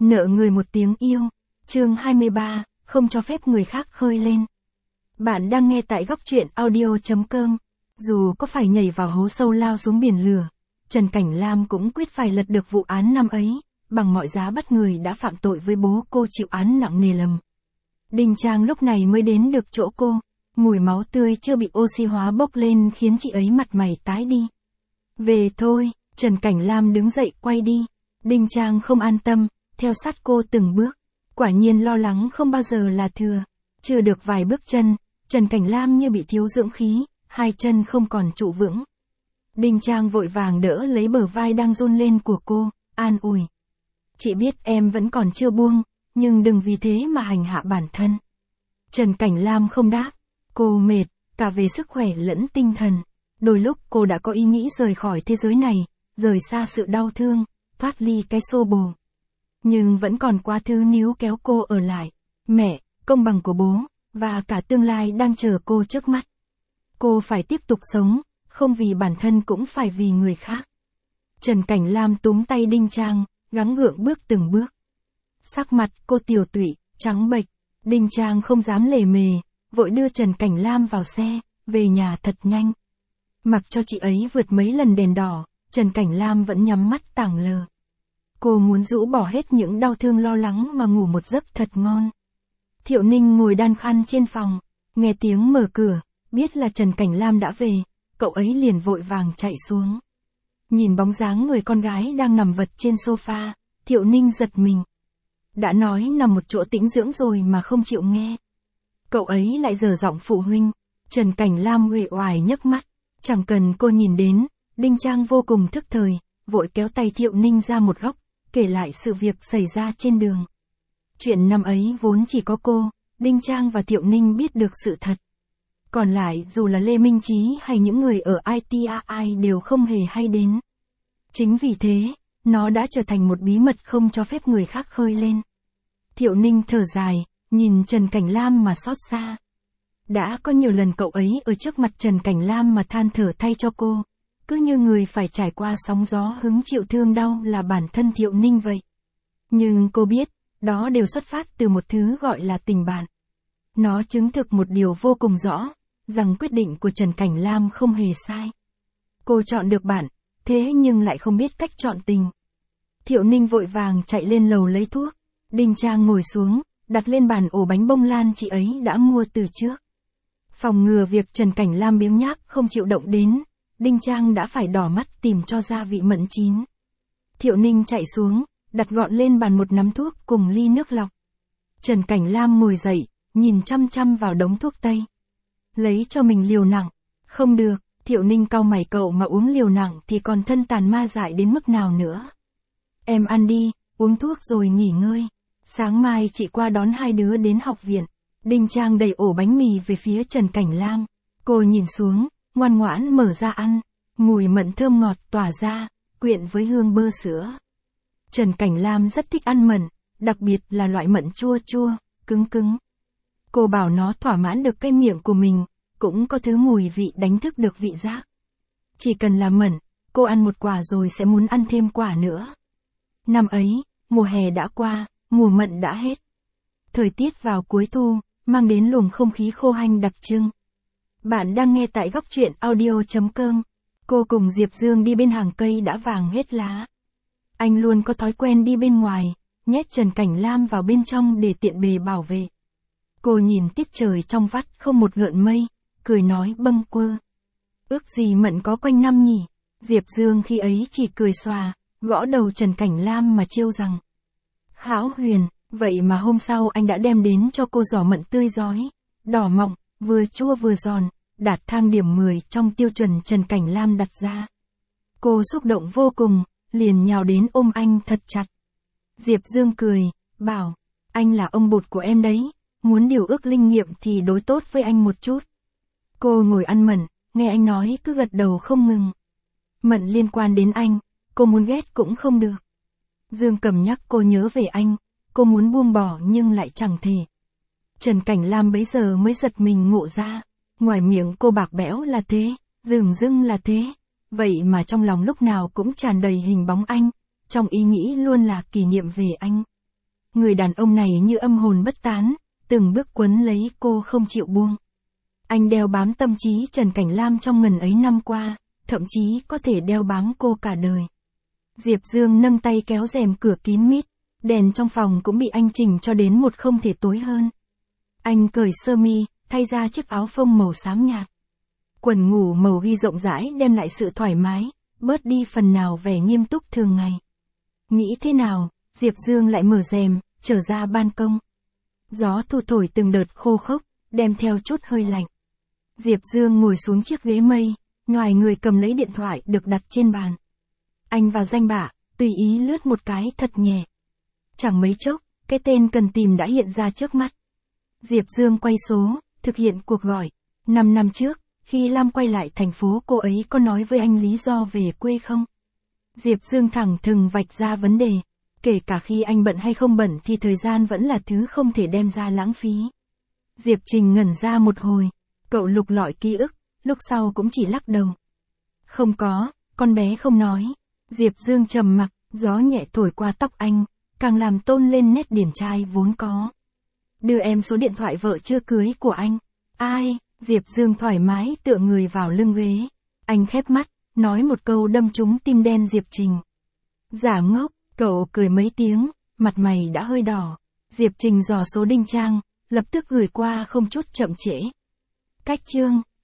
Nợ người một tiếng yêu. Chương 23, không cho phép người khác khơi lên. Bạn đang nghe tại góc truyện audio.com. Dù có phải nhảy vào hố sâu lao xuống biển lửa, Trần Cảnh Lam cũng quyết phải lật được vụ án năm ấy, bằng mọi giá bắt người đã phạm tội với bố cô chịu án nặng nề lầm. Đinh Trang lúc này mới đến được chỗ cô, mùi máu tươi chưa bị oxy hóa bốc lên khiến chị ấy mặt mày tái đi. Về thôi, Trần Cảnh Lam đứng dậy quay đi. Đinh Trang không an tâm, theo sát cô từng bước. Quả nhiên lo lắng không bao giờ là thừa. Chưa được vài bước chân, Trần Cảnh Lam như bị thiếu dưỡng khí, hai chân không còn trụ vững. Đinh Trang vội vàng đỡ lấy bờ vai đang run lên của cô, an ủi. Chị biết em vẫn còn chưa buông, nhưng đừng vì thế mà hành hạ bản thân. Trần Cảnh Lam không đáp. Cô mệt, cả về sức khỏe lẫn tinh thần. Đôi lúc cô đã có ý nghĩ rời khỏi thế giới này, rời xa sự đau thương, thoát ly cái xô bồ. Nhưng vẫn còn quá thứ níu kéo cô ở lại. Mẹ, công bằng của bố, và cả tương lai đang chờ cô trước mắt. Cô phải tiếp tục sống, không vì bản thân cũng phải vì người khác. Trần Cảnh Lam túm tay Đinh Trang, gắng gượng bước từng bước. Sắc mặt cô tiều tụy, trắng bệch. Đinh Trang không dám lề mề, vội đưa Trần Cảnh Lam vào xe, về nhà thật nhanh. Mặc cho chị ấy vượt mấy lần đèn đỏ, Trần Cảnh Lam vẫn nhắm mắt tảng lờ. Cô muốn rũ bỏ hết những đau thương lo lắng mà ngủ một giấc thật ngon. Thiệu Ninh ngồi đan khăn trên phòng, nghe tiếng mở cửa, biết là Trần Cảnh Lam đã về, cậu ấy liền vội vàng chạy xuống. Nhìn bóng dáng người con gái đang nằm vật trên sofa, Thiệu Ninh giật mình. Đã nói nằm một chỗ tĩnh dưỡng rồi mà không chịu nghe. Cậu ấy lại dở giọng phụ huynh. Trần Cảnh Lam uể oải nhấc mắt, chẳng cần cô nhìn đến, Đinh Trang vô cùng thức thời, vội kéo tay Thiệu Ninh ra một góc, kể lại sự việc xảy ra trên đường. Chuyện năm ấy vốn chỉ có cô, Đinh Trang và Thiệu Ninh biết được sự thật. Còn lại dù là Lê Minh Chí hay những người ở ITAI đều không hề hay đến. Chính vì thế, nó đã trở thành một bí mật không cho phép người khác khơi lên. Thiệu Ninh thở dài, nhìn Trần Cảnh Lam mà xót xa. Đã có nhiều lần cậu ấy ở trước mặt Trần Cảnh Lam mà than thở thay cho cô. Cứ như người phải trải qua sóng gió hứng chịu thương đau là bản thân Thiệu Ninh vậy. Nhưng cô biết, đó đều xuất phát từ một thứ gọi là tình bạn. Nó chứng thực một điều vô cùng rõ, rằng quyết định của Trần Cảnh Lam không hề sai. Cô chọn được bạn, thế nhưng lại không biết cách chọn tình. Thiệu Ninh vội vàng chạy lên lầu lấy thuốc. Đinh Trang ngồi xuống, đặt lên bàn ổ bánh bông lan chị ấy đã mua từ trước. Phòng ngừa việc Trần Cảnh Lam biếng nhác không chịu động đến, Đinh Trang đã phải đỏ mắt tìm cho gia vị mẫn chín. Thiệu Ninh chạy xuống, đặt gọn lên bàn một nắm thuốc cùng ly nước lọc. Trần Cảnh Lam ngồi dậy, nhìn chăm chăm vào đống thuốc tây. Lấy cho mình liều nặng. Không được, Thiệu Ninh cau mày, cậu mà uống liều nặng thì còn thân tàn ma dại đến mức nào nữa. Em ăn đi, uống thuốc rồi nghỉ ngơi. Sáng mai chị qua đón hai đứa đến học viện. Đinh Trang đẩy ổ bánh mì về phía Trần Cảnh Lam. Cô nhìn xuống, ngoan ngoãn mở ra ăn. Mùi mận thơm ngọt tỏa ra, quyện với hương bơ sữa. Trần Cảnh Lam rất thích ăn mận, đặc biệt là loại mận chua chua, cứng cứng. Cô bảo nó thỏa mãn được cái miệng của mình, cũng có thứ mùi vị đánh thức được vị giác. Chỉ cần là mận, cô ăn một quả rồi sẽ muốn ăn thêm quả nữa. Năm ấy, mùa hè đã qua, mùa mận đã hết. Thời tiết vào cuối thu, mang đến luồng không khí khô hanh đặc trưng. Bạn đang nghe tại góc truyện audio.com. Cô cùng Diệp Dương đi bên hàng cây đã vàng hết lá. Anh luôn có thói quen đi bên ngoài, nhét Trần Cảnh Lam vào bên trong để tiện bề bảo vệ. Cô nhìn tiết trời trong vắt không một gợn mây, cười nói bâng quơ. Ước gì mận có quanh năm nhỉ. Diệp Dương khi ấy chỉ cười xòa, gõ đầu Trần Cảnh Lam mà trêu rằng. Hão huyền, vậy mà hôm sau anh đã đem đến cho cô giỏ mận tươi rói, đỏ mọng, vừa chua vừa giòn, đạt thang điểm 10 trong tiêu chuẩn Trần Cảnh Lam đặt ra. Cô xúc động vô cùng, liền nhào đến ôm anh thật chặt. Diệp Dương cười, bảo, anh là ông bột của em đấy, muốn điều ước linh nghiệm thì đối tốt với anh một chút. Cô ngồi ăn mận, nghe anh nói cứ gật đầu không ngừng. Mận liên quan đến anh, cô muốn ghét cũng không được. Dương Cầm nhắc cô nhớ về anh, cô muốn buông bỏ nhưng lại chẳng thể. Trần Cảnh Lam bấy giờ mới giật mình ngộ ra, ngoài miệng cô bạc bẽo là thế, dửng dưng là thế, vậy mà trong lòng lúc nào cũng tràn đầy hình bóng anh, trong ý nghĩ luôn là kỷ niệm về anh. Người đàn ông này như âm hồn bất tán, từng bước quấn lấy cô không chịu buông. Anh đeo bám tâm trí Trần Cảnh Lam trong ngần ấy năm qua, thậm chí có thể đeo bám cô cả đời. Diệp Dương nâng tay kéo rèm cửa kín mít, đèn trong phòng cũng bị anh chỉnh cho đến một không thể tối hơn. Anh cởi sơ mi, thay ra chiếc áo phông màu xám nhạt. Quần ngủ màu ghi rộng rãi đem lại sự thoải mái, bớt đi phần nào vẻ nghiêm túc thường ngày. Nghĩ thế nào, Diệp Dương lại mở rèm, trở ra ban công. Gió thu thổi từng đợt khô khốc, đem theo chút hơi lạnh. Diệp Dương ngồi xuống chiếc ghế mây, nhoài người cầm lấy điện thoại được đặt trên bàn. Anh vào danh bạ, tùy ý lướt một cái thật nhẹ. Chẳng mấy chốc, cái tên cần tìm đã hiện ra trước mắt. Diệp Dương quay số, thực hiện cuộc gọi. 5 năm trước, khi Lam quay lại thành phố cô ấy có nói với anh lý do về quê không? Diệp Dương thẳng thừng vạch ra vấn đề. Kể cả khi anh bận hay không bận thì thời gian vẫn là thứ không thể đem ra lãng phí. Diệp Trình ngẩn ra một hồi. Cậu lục lọi ký ức, lúc sau cũng chỉ lắc đầu. Không có, con bé không nói. Diệp Dương trầm mặc, gió nhẹ thổi qua tóc anh, càng làm tôn lên nét điển trai vốn có. Đưa em số điện thoại vợ chưa cưới của anh. Ai? Diệp Dương thoải mái tựa người vào lưng ghế. Anh khép mắt, nói một câu đâm trúng tim đen Diệp Trình. Giả ngốc, cậu cười mấy tiếng, mặt mày đã hơi đỏ. Diệp Trình dò số Đinh Trang, lập tức gửi qua không chút chậm trễ. Cách chương